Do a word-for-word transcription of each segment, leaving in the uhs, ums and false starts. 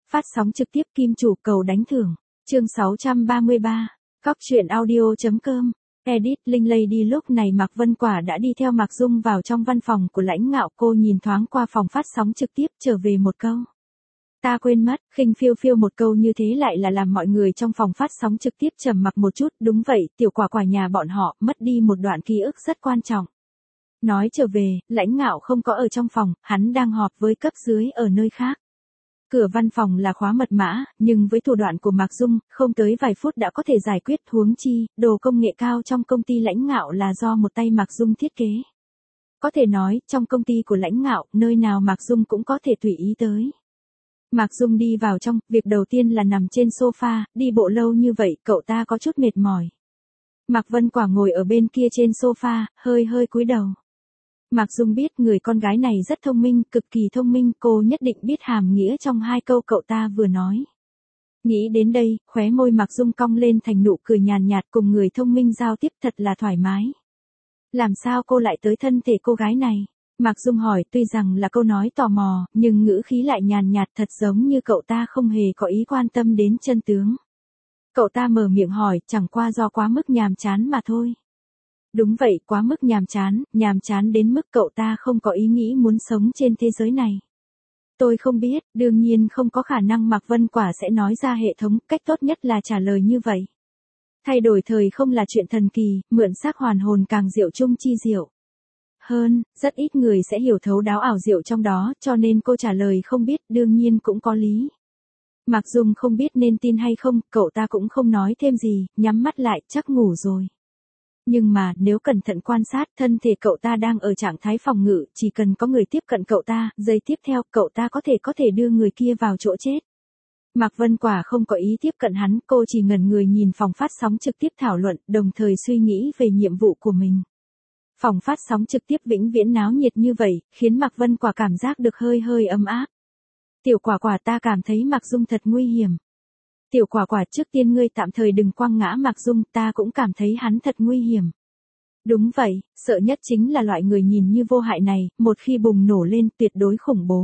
Phát sóng trực tiếp Kim Chủ cầu đánh thưởng. Chương sáu trăm ba mươi ba. Cóc truyện audio.com. Edit Linh Lady. Lúc này Mạc Vân Quả đã đi theo Mạc Dung vào trong văn phòng của Lãnh Ngạo. Cô nhìn thoáng qua phòng phát sóng trực tiếp, trở về một câu. Ta quên mất. Khinh phiêu phiêu một câu như thế lại là làm mọi người trong phòng phát sóng trực tiếp trầm mặc một chút. Đúng vậy, tiểu quả quả nhà bọn họ mất đi một đoạn ký ức rất quan trọng. Nói trở về, Lãnh Ngạo không có ở trong phòng, hắn đang họp với cấp dưới ở nơi khác. Cửa văn phòng là khóa mật mã, nhưng với thủ đoạn của Mạc Dung, không tới vài phút đã có thể giải quyết. Huống chi, đồ công nghệ cao trong công ty Lãnh Ngạo là do một tay Mạc Dung thiết kế. Có thể nói, trong công ty của Lãnh Ngạo, nơi nào Mạc Dung cũng có thể tùy ý tới. Mạc Dung đi vào trong, việc đầu tiên là nằm trên sofa, đi bộ lâu như vậy, cậu ta có chút mệt mỏi. Mạc Vân Quả ngồi ở bên kia trên sofa, hơi hơi cúi đầu. Mạc Dung biết người con gái này rất thông minh, cực kỳ thông minh, cô nhất định biết hàm nghĩa trong hai câu cậu ta vừa nói. Nghĩ đến đây, khóe môi Mạc Dung cong lên thành nụ cười nhàn nhạt, cùng người thông minh giao tiếp thật là thoải mái. Làm sao cô lại tới thân thể cô gái này? Mạc Dung hỏi, tuy rằng là câu nói tò mò, nhưng ngữ khí lại nhàn nhạt thật giống như cậu ta không hề có ý quan tâm đến chân tướng. Cậu ta mở miệng hỏi, chẳng qua do quá mức nhàm chán mà thôi. Đúng vậy, quá mức nhàm chán, nhàm chán đến mức cậu ta không có ý nghĩ muốn sống trên thế giới này. Tôi không biết, đương nhiên không có khả năng Mạc Vân Quả sẽ nói ra hệ thống, cách tốt nhất là trả lời như vậy. Thay đổi thời không là chuyện thần kỳ, mượn xác hoàn hồn càng diệu chung chi diệu. Hơn, rất ít người sẽ hiểu thấu đáo ảo diệu trong đó, cho nên cô trả lời không biết, đương nhiên cũng có lý. Mạc Dung không biết nên tin hay không, cậu ta cũng không nói thêm gì, nhắm mắt lại, chắc ngủ rồi. Nhưng mà, nếu cẩn thận quan sát, thân thể cậu ta đang ở trạng thái phòng ngự, chỉ cần có người tiếp cận cậu ta, giây tiếp theo, cậu ta có thể có thể đưa người kia vào chỗ chết. Mạc Vân Quả không có ý tiếp cận hắn, cô chỉ ngẩn người nhìn phòng phát sóng trực tiếp thảo luận, đồng thời suy nghĩ về nhiệm vụ của mình. Phòng phát sóng trực tiếp vĩnh viễn náo nhiệt như vậy, khiến Mạc Vân Quả cảm giác được hơi hơi ấm áp. Tiểu Quả Quả, ta cảm thấy Mạc Dung thật nguy hiểm. Tiểu Quả Quả, trước tiên ngươi tạm thời đừng quăng ngã Mạc Dung, ta cũng cảm thấy hắn thật nguy hiểm. Đúng vậy, sợ nhất chính là loại người nhìn như vô hại này, một khi bùng nổ lên tuyệt đối khủng bố.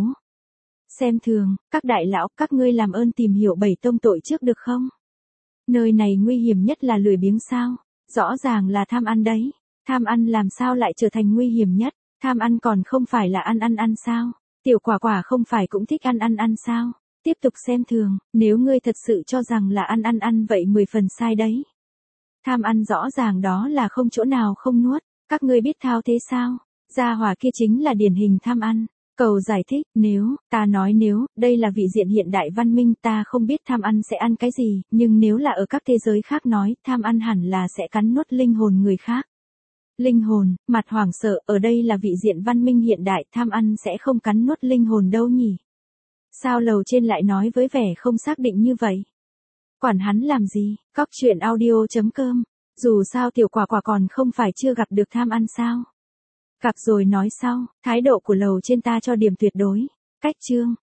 Xem thường, các đại lão, các ngươi làm ơn tìm hiểu bảy tông tội trước được không? Nơi này nguy hiểm nhất là lười biếng sao? Rõ ràng là tham ăn đấy. Tham ăn làm sao lại trở thành nguy hiểm nhất? Tham ăn còn không phải là ăn ăn ăn sao? Tiểu Quả Quả không phải cũng thích ăn ăn ăn sao? Tiếp tục xem thường, nếu ngươi thật sự cho rằng là ăn ăn ăn vậy mười phần sai đấy. Tham ăn rõ ràng đó là không chỗ nào không nuốt, các ngươi biết thao thế sao? Gia hỏa kia chính là điển hình tham ăn. Cầu giải thích, nếu, ta nói nếu, đây là vị diện hiện đại văn minh, ta không biết tham ăn sẽ ăn cái gì, nhưng nếu là ở các thế giới khác nói, tham ăn hẳn là sẽ cắn nuốt linh hồn người khác. Linh hồn, mặt hoảng sợ, ở đây là vị diện văn minh hiện đại, tham ăn sẽ không cắn nuốt linh hồn đâu nhỉ? Sao lầu trên lại nói với vẻ không xác định như vậy? Quản hắn làm gì? Cóc truyện audio.com. Dù sao Tiểu Quả Quả còn không phải chưa gặp được tham ăn sao? Gặp rồi nói sau, thái độ của lầu trên ta cho điểm tuyệt đối. Cách chương.